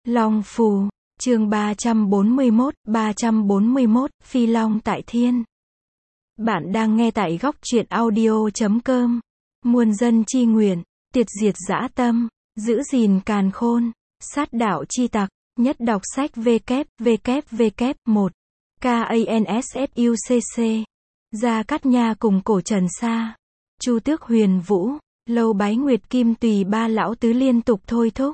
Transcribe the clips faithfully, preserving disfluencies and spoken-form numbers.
Long phù, chương ba trăm bốn mươi mốt, ba trăm bốn mươi mốt, Phi Long tại thiên. Bạn đang nghe tại góc truyện audio chấm com. Muôn dân chi nguyện, tiệt diệt dã tâm, giữ gìn càn khôn, sát đạo chi tặc, nhất đọc sách www. một. Kansfucc. Gia Cát Nha cùng Cổ Trần Sa, Chu Tước Huyền Vũ, Lâu Bái Nguyệt Kim Tùy ba lão tứ liên tục thôi thúc.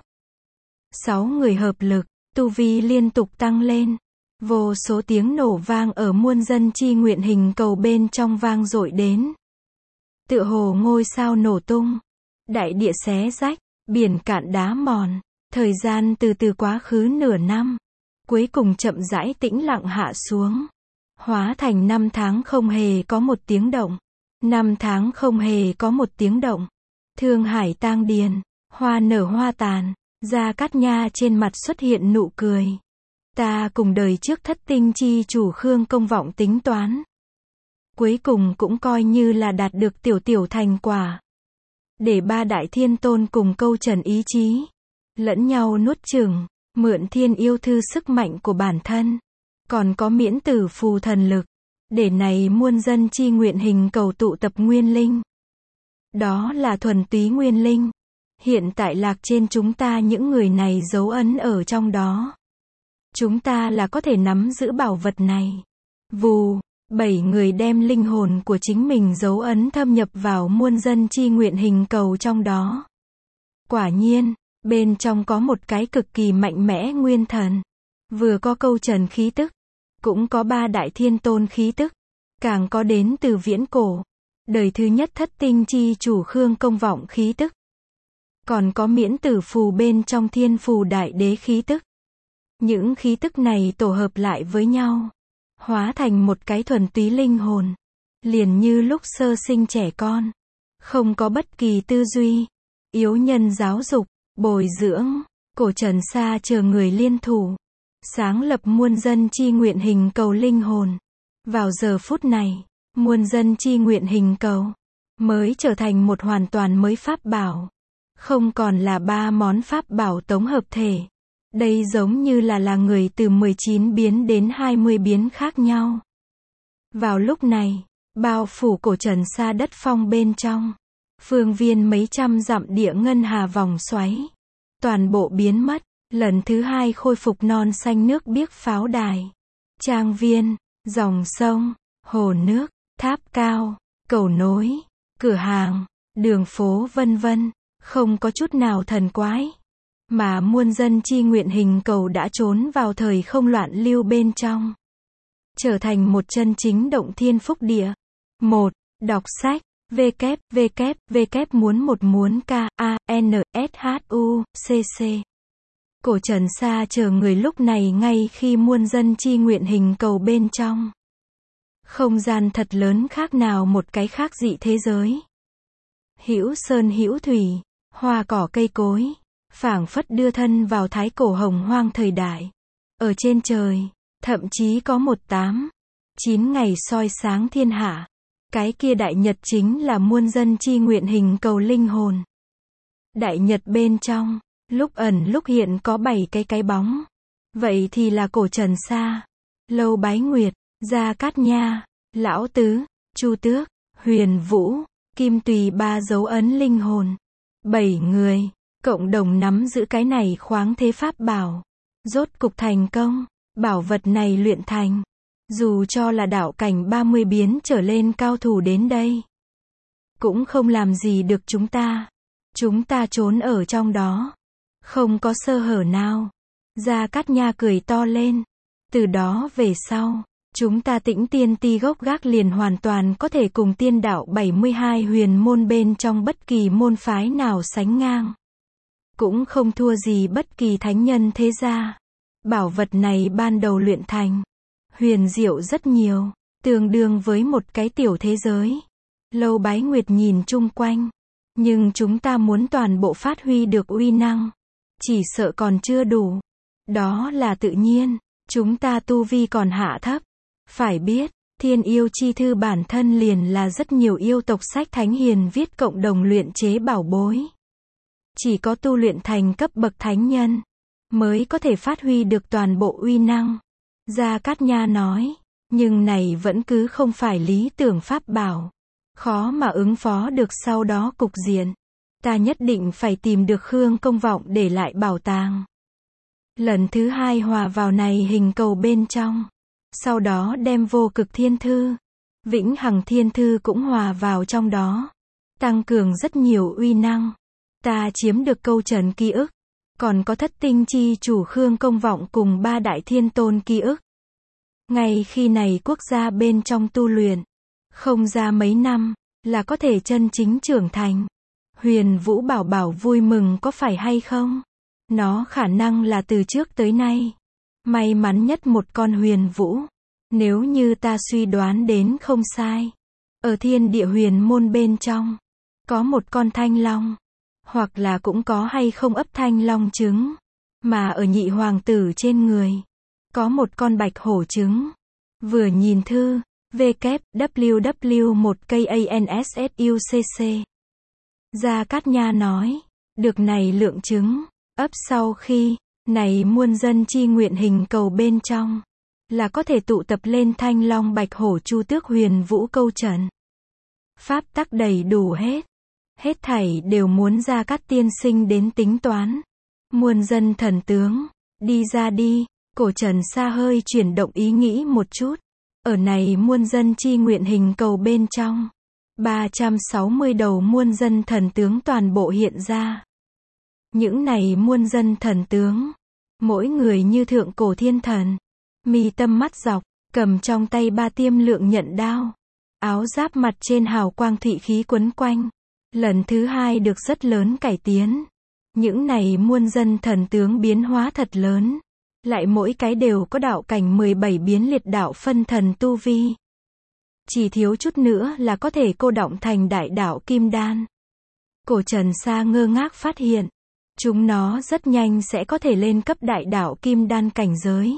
Sáu người hợp lực, tu vi liên tục tăng lên. Vô số tiếng nổ vang ở muôn dân chi nguyện hình cầu bên trong vang dội đến. Tựa hồ ngôi sao nổ tung, đại địa xé rách, biển cạn đá mòn, thời gian từ từ quá khứ nửa năm, cuối cùng chậm rãi tĩnh lặng hạ xuống. Hóa thành năm tháng không hề có một tiếng động. Năm tháng không hề có một tiếng động. Thương hải tang điền, hoa nở hoa tàn, Gia Cát Nha trên mặt xuất hiện nụ cười. Ta cùng đời trước thất tinh chi chủ Khương Công Vọng tính toán. Cuối cùng cũng coi như là đạt được tiểu tiểu thành quả. Để ba đại thiên tôn cùng câu trần ý chí, lẫn nhau nuốt chửng, mượn thiên yêu thư sức mạnh của bản thân. Còn có miễn tử phù thần lực, để này muôn dân chi nguyện hình cầu tụ tập nguyên linh. Đó là thuần túy nguyên linh. Hiện tại lạc trên chúng ta những người này dấu ấn ở trong đó. Chúng ta là có thể nắm giữ bảo vật này. Vù, bảy người đem linh hồn của chính mình dấu ấn thâm nhập vào muôn dân chi nguyện hình cầu trong đó. Quả nhiên, bên trong có một cái cực kỳ mạnh mẽ nguyên thần. Vừa có câu trần khí tức, cũng có ba đại thiên tôn khí tức, càng có đến từ viễn cổ, đời thứ nhất thất tinh chi chủ Khương Công Vọng khí tức. Còn có miễn tử phù bên trong thiên phù đại đế khí tức. Những khí tức này tổ hợp lại với nhau, hóa thành một cái thuần túy linh hồn, liền như lúc sơ sinh trẻ con, không có bất kỳ tư duy, yếu nhân giáo dục, bồi dưỡng, Cổ Trần Sa chờ người liên thủ, sáng lập muôn dân chi nguyện hình cầu linh hồn. Vào giờ phút này, muôn dân chi nguyện hình cầu mới trở thành một hoàn toàn mới pháp bảo. Không còn là ba món pháp bảo tổng hợp thể. Đây giống như là là người từ mười chín biến đến hai mươi biến khác nhau. Vào lúc này, bao phủ Cổ Trần Sa đất phong bên trong, phương viên mấy trăm dặm địa ngân hà vòng xoáy, toàn bộ biến mất. Lần thứ hai khôi phục non xanh nước biếc pháo đài, trang viên, dòng sông, hồ nước, tháp cao, cầu nối, cửa hàng, đường phố vân vân, không có chút nào thần quái. Mà muôn dân chi nguyện hình cầu đã trốn vào thời không loạn lưu bên trong, trở thành một chân chính động thiên phúc địa. một. Đọc sách www muốn một muốn k a n s h u c c. Cổ Trần Sa chờ người lúc này ngay khi muôn dân chi nguyện hình cầu bên trong. Không gian thật lớn khác nào một cái khác dị thế giới. Hữu sơn hữu thủy, hoa cỏ cây cối, phảng phất đưa thân vào thái cổ hồng hoang thời đại. Ở trên trời, thậm chí có một tám, chín ngày soi sáng thiên hạ. Cái kia đại nhật chính là muôn dân chi nguyện hình cầu linh hồn. Đại nhật bên trong, lúc ẩn lúc hiện có bảy cái cái bóng. Vậy thì là Cổ Trần Sa, Lâu Bái Nguyệt, Gia Cát Nha, Lão Tứ, Chu Tước, Huyền Vũ, Kim Tùy ba dấu ấn linh hồn. Bảy người, cộng đồng nắm giữ cái này khoáng thế pháp bảo. Rốt cục thành công, bảo vật này luyện thành. Dù cho là đạo cảnh ba mươi biến trở lên cao thủ đến đây, cũng không làm gì được chúng ta. Chúng ta trốn ở trong đó, không có sơ hở nào. Gia Cát Nha cười to lên. Từ đó về sau, chúng ta Tĩnh Tiên Ti gốc gác liền hoàn toàn có thể cùng tiên đạo bảy mươi hai huyền môn bên trong bất kỳ môn phái nào sánh ngang. Cũng không thua gì bất kỳ thánh nhân thế gia. Bảo vật này ban đầu luyện thành, huyền diệu rất nhiều, tương đương với một cái tiểu thế giới. Lâu Bái Nguyệt nhìn chung quanh. Nhưng chúng ta muốn toàn bộ phát huy được uy năng, chỉ sợ còn chưa đủ. Đó là tự nhiên, chúng ta tu vi còn hạ thấp. Phải biết, thiên yêu chi thư bản thân liền là rất nhiều yêu tộc sách thánh hiền viết cộng đồng luyện chế bảo bối. Chỉ có tu luyện thành cấp bậc thánh nhân, mới có thể phát huy được toàn bộ uy năng. Gia Cát Nha nói, nhưng này vẫn cứ không phải lý tưởng pháp bảo. Khó mà ứng phó được sau đó cục diện. Ta nhất định phải tìm được Khương Công Vọng để lại bảo tàng. Lần thứ hai hòa vào này hình cầu bên trong. Sau đó đem vô cực thiên thư, vĩnh hằng thiên thư cũng hòa vào trong đó. Tăng cường rất nhiều uy năng. Ta chiếm được câu trần ký ức. Còn có thất tinh chi chủ Khương Công Vọng cùng ba đại thiên tôn ký ức. Ngay khi này quốc gia bên trong tu luyện. Không ra mấy năm, là có thể chân chính trưởng thành. Huyền Vũ bảo bảo vui mừng có phải hay không? Nó khả năng là từ trước tới nay. May mắn nhất một con huyền vũ. Nếu như ta suy đoán đến không sai. Ở thiên địa huyền môn bên trong. Có một con thanh long. Hoặc là cũng có hay không ấp thanh long trứng. Mà ở nhị hoàng tử trên người. Có một con bạch hổ trứng. Vừa nhìn thư. W W W một K A N S S U C C. Gia Cát Nha nói. Được này lượng trứng. Ấp sau khi. Này muôn dân chi nguyện hình cầu bên trong. Là có thể tụ tập lên thanh long bạch hổ chu tước huyền vũ câu trần. Pháp tắc đầy đủ hết. Hết thảy đều muốn Gia Cát tiên sinh đến tính toán. Muôn dân thần tướng. Đi ra đi. Cổ Trần Sa hơi chuyển động ý nghĩ một chút. Ở này muôn dân chi nguyện hình cầu bên trong. ba trăm sáu mươi đầu muôn dân thần tướng toàn bộ hiện ra. Những này muôn dân thần tướng. Mỗi người như thượng cổ thiên thần. Mi tâm mắt dọc. Cầm trong tay ba tiêm lượng nhận đao. Áo giáp mặt trên hào quang thụy khí quấn quanh. Lần thứ hai được rất lớn cải tiến. Những này muôn dân thần tướng biến hóa thật lớn. Lại mỗi cái đều có đạo cảnh mười bảy biến liệt đạo phân thần tu vi. Chỉ thiếu chút nữa là có thể cô đọng thành đại đạo kim đan. Cổ Trần Sa ngơ ngác phát hiện. Chúng nó rất nhanh sẽ có thể lên cấp đại đạo kim đan cảnh giới.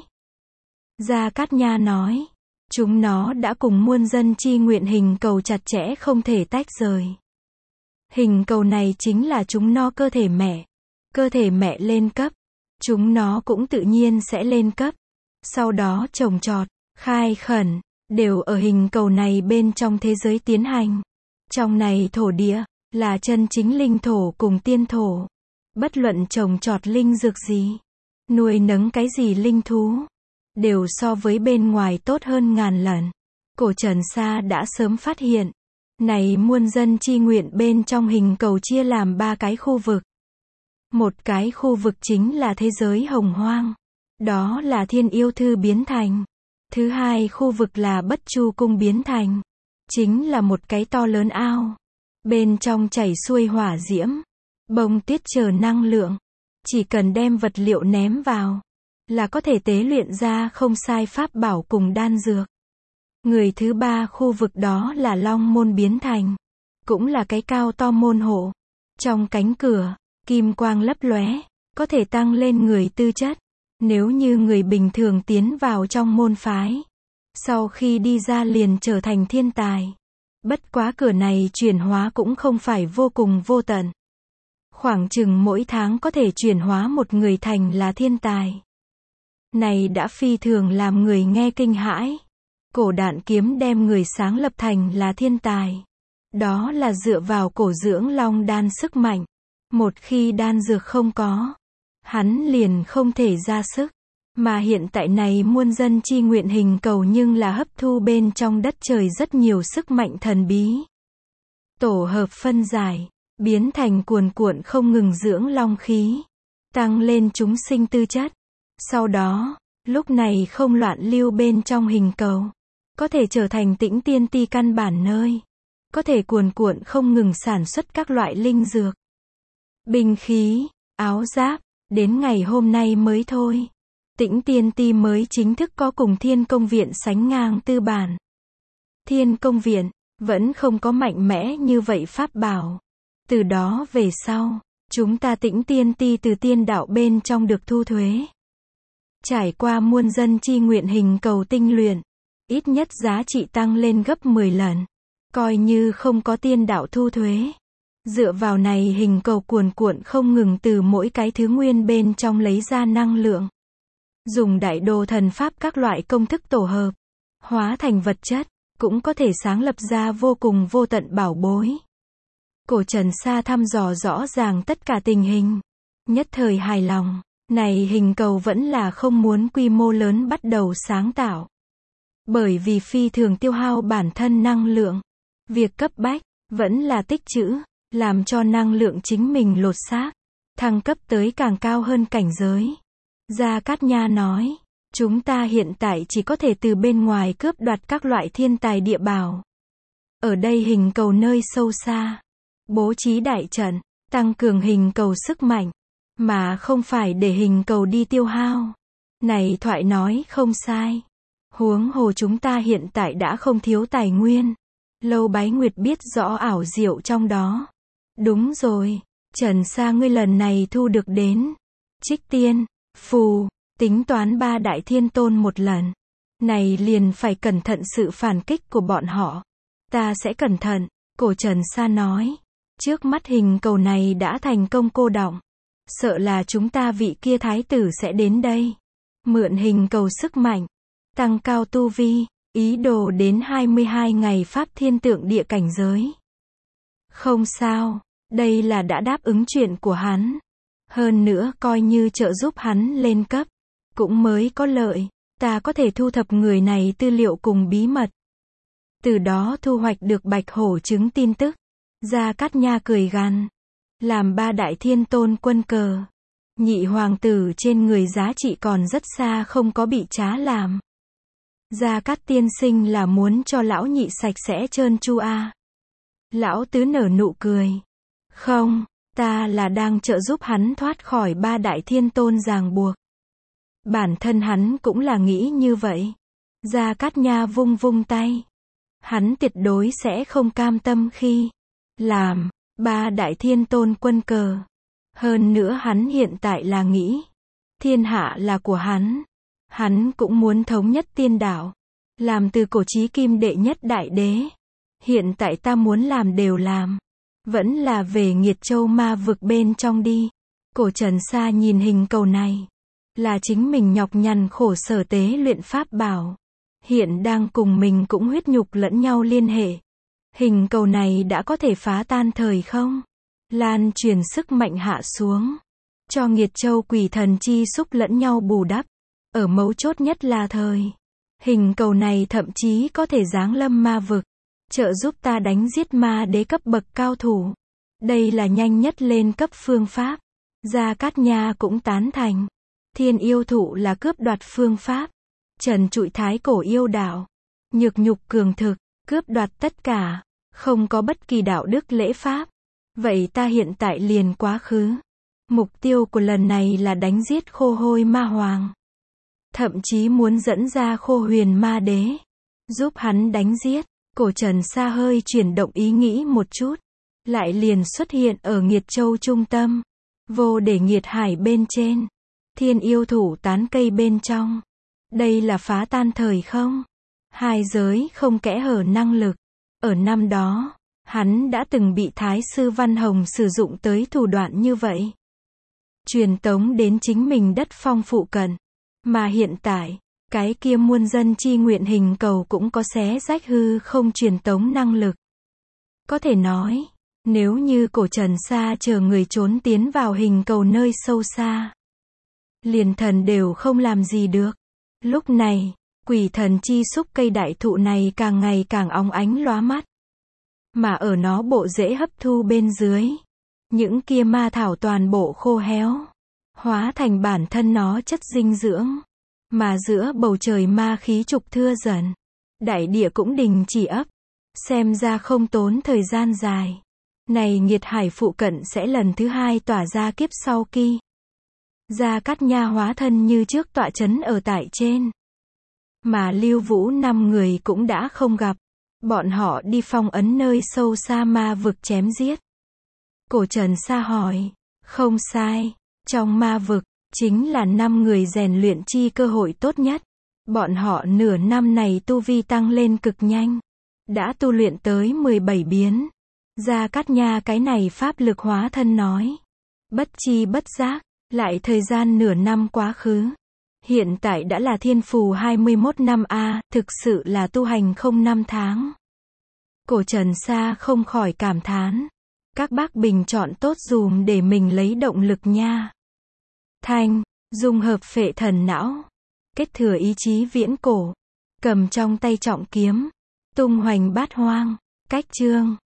Gia Cát Nha nói. Chúng nó đã cùng muôn dân chi nguyện hình cầu chặt chẽ không thể tách rời. Hình cầu này chính là chúng nó cơ thể mẹ. Cơ thể mẹ lên cấp. Chúng nó cũng tự nhiên sẽ lên cấp. Sau đó trồng trọt, khai khẩn, đều ở hình cầu này bên trong thế giới tiến hành. Trong này thổ địa, là chân chính linh thổ cùng tiên thổ. Bất luận trồng trọt linh dược gì, nuôi nấng cái gì linh thú, đều so với bên ngoài tốt hơn ngàn lần. Cổ Trần Sa đã sớm phát hiện. Này muôn dân chi nguyện bên trong hình cầu chia làm ba cái khu vực. Một cái khu vực chính là thế giới hồng hoang. Đó là thiên yêu thư biến thành. Thứ hai khu vực là bất chu cung biến thành. Chính là một cái to lớn ao. Bên trong chảy xuôi hỏa diễm. Bông tuyết chờ năng lượng. Chỉ cần đem vật liệu ném vào. Là có thể tế luyện ra không sai pháp bảo cùng đan dược. Người thứ ba khu vực đó là long môn biến thành. Cũng là cái cao to môn hộ. Trong cánh cửa. Kim quang lấp lóe, có thể tăng lên người tư chất. Nếu như người bình thường tiến vào trong môn phái, sau khi đi ra liền trở thành thiên tài. Bất quá cửa này chuyển hóa cũng không phải vô cùng vô tận. Khoảng chừng mỗi tháng có thể chuyển hóa một người thành là thiên tài. Này đã phi thường làm người nghe kinh hãi. Cổ Đạn Kiếm đem người sáng lập thành là thiên tài. Đó là dựa vào cổ dưỡng long đan sức mạnh. Một khi đan dược không có, hắn liền không thể ra sức. Mà hiện tại này muôn dân chi nguyện hình cầu nhưng là hấp thu bên trong đất trời rất nhiều sức mạnh thần bí. Tổ hợp phân giải, biến thành cuồn cuộn không ngừng dưỡng long khí, tăng lên chúng sinh tư chất. Sau đó, lúc này không loạn lưu bên trong hình cầu, có thể trở thành tĩnh tiên ti căn bản nơi, có thể cuồn cuộn không ngừng sản xuất các loại linh dược. Binh khí, áo giáp, đến ngày hôm nay mới thôi. Tĩnh Tiên Ti mới chính thức có cùng Thiên Công Viện sánh ngang tư bản. Thiên Công Viện, vẫn không có mạnh mẽ như vậy pháp bảo. Từ đó về sau, chúng ta Tĩnh Tiên Ti từ tiên đạo bên trong được thu thuế. Trải qua muôn dân chi nguyện hình cầu tinh luyện, ít nhất giá trị tăng lên gấp mười lần. Coi như không có tiên đạo thu thuế. Dựa vào này hình cầu cuồn cuộn không ngừng từ mỗi cái thứ nguyên bên trong lấy ra năng lượng. Dùng đại đồ thần pháp các loại công thức tổ hợp, hóa thành vật chất, cũng có thể sáng lập ra vô cùng vô tận bảo bối. Cổ Trần Sa thăm dò rõ ràng tất cả tình hình. Nhất thời hài lòng, này hình cầu vẫn là không muốn quy mô lớn bắt đầu sáng tạo. Bởi vì phi thường tiêu hao bản thân năng lượng. Việc cấp bách, vẫn là tích trữ, làm cho năng lượng chính mình lột xác, thăng cấp tới càng cao hơn cảnh giới. Gia Cát Nha nói, chúng ta hiện tại chỉ có thể từ bên ngoài cướp đoạt các loại thiên tài địa bảo. Ở đây hình cầu nơi sâu xa, bố trí đại trận, tăng cường hình cầu sức mạnh, mà không phải để hình cầu đi tiêu hao. Này thoại nói không sai. Huống hồ chúng ta hiện tại đã không thiếu tài nguyên. Lâu Bái Nguyệt biết rõ ảo diệu trong đó. Đúng rồi, Trần Sa ngươi lần này thu được đến Trích Tiên, Phù, tính toán ba đại thiên tôn một lần. Này liền phải cẩn thận sự phản kích của bọn họ. Ta sẽ cẩn thận, cổ Trần Sa nói. Trước mắt hình cầu này đã thành công cô đọng. Sợ là chúng ta vị kia thái tử sẽ đến đây. Mượn hình cầu sức mạnh, tăng cao tu vi, ý đồ đến hai mươi hai ngày pháp thiên tượng địa cảnh giới. Không sao, đây là đã đáp ứng chuyện của hắn. Hơn nữa coi như trợ giúp hắn lên cấp, cũng mới có lợi. Ta có thể thu thập người này tư liệu cùng bí mật. Từ đó thu hoạch được bạch hổ trứng tin tức. Gia Cát Nha cười gằn. Làm ba đại thiên tôn quân cờ. Nhị hoàng tử trên người giá trị còn rất xa không có bị trá làm. Gia Cát tiên sinh là muốn cho lão nhị sạch sẽ trơn tru a. Lão tứ nở nụ cười. Không, ta là đang trợ giúp hắn thoát khỏi ba đại thiên tôn ràng buộc. Bản thân hắn cũng là nghĩ như vậy. Gia Cát Nha vung vung tay. Hắn tuyệt đối sẽ không cam tâm khi làm ba đại thiên tôn quân cờ. Hơn nữa hắn hiện tại là nghĩ thiên hạ là của hắn. Hắn cũng muốn thống nhất tiên đạo, làm từ cổ chí kim đệ nhất đại đế. Hiện tại ta muốn làm đều làm, vẫn là về Nghiệt Châu ma vực bên trong đi. Cổ Trần Sa nhìn hình cầu này, là chính mình nhọc nhằn khổ sở tế luyện pháp bảo, hiện đang cùng mình cũng huyết nhục lẫn nhau liên hệ. Hình cầu này đã có thể phá tan thời không, lan truyền sức mạnh hạ xuống, cho Nghiệt Châu quỷ thần chi xúc lẫn nhau bù đắp. Ở mấu chốt nhất là thời, hình cầu này thậm chí có thể giáng lâm ma vực, trợ giúp ta đánh giết ma đế cấp bậc cao thủ. Đây là nhanh nhất lên cấp phương pháp. Gia Cát Nha cũng tán thành. Thiên yêu thụ là cướp đoạt phương pháp. Trần trụi thái cổ yêu đạo. Nhược nhục cường thực, cướp đoạt tất cả. Không có bất kỳ đạo đức lễ pháp. Vậy ta hiện tại liền quá khứ. Mục tiêu của lần này là đánh giết khô hôi ma hoàng. Thậm chí muốn dẫn ra khô huyền ma đế. Giúp hắn đánh giết. Cổ Trần Sa hơi chuyển động ý nghĩ một chút. Lại liền xuất hiện ở Nghiệt Châu trung tâm. Vô để nghiệt hải bên trên. Thiên yêu thủ tán cây bên trong. Đây là phá tan thời không. Hai giới không kẽ hở năng lực. Ở năm đó, hắn đã từng bị Thái sư Văn Hồng sử dụng tới thủ đoạn như vậy. Truyền tống đến chính mình đất phong phụ cận. Mà hiện tại, cái kia muôn dân chi nguyện hình cầu cũng có xé rách hư không truyền tống năng lực. Có thể nói, nếu như cổ Trần Sa chờ người trốn tiến vào hình cầu nơi sâu xa, liền thần đều không làm gì được. Lúc này, quỷ thần chi xúc cây đại thụ này càng ngày càng óng ánh lóa mắt. Mà ở nó bộ rễ hấp thu bên dưới, những kia ma thảo toàn bộ khô héo, hóa thành bản thân nó chất dinh dưỡng. Mà giữa bầu trời ma khí trục thưa dần, đại địa cũng đình chỉ ấp. Xem ra không tốn thời gian dài. Này Nghiệt Hải phụ cận sẽ lần thứ hai tỏa ra kiếp sau kỳ. Gia Cát Nha hóa thân như trước tọa chấn ở tại trên. Mà Lưu Vũ năm người cũng đã không gặp. Bọn họ đi phong ấn nơi sâu xa ma vực chém giết. Cổ Trần Sa hỏi, không sai, trong ma vực, chính là năm người rèn luyện chi cơ hội tốt nhất. Bọn họ nửa năm này tu vi tăng lên cực nhanh. Đã tu luyện tới mười bảy biến. Gia Cát Nha cái này pháp lực hóa thân nói. Bất chi bất giác, lại thời gian nửa năm quá khứ. Hiện tại đã là thiên phù hai mươi mốt năm a, thực sự là tu hành không năm tháng. Cổ Trần Sa không khỏi cảm thán. Các bác bình chọn tốt dùm để mình lấy động lực nha. Thanh, dung hợp phệ thần não. Kết thừa ý chí viễn cổ. Cầm trong tay trọng kiếm. Tung hoành bát hoang. Cách chương.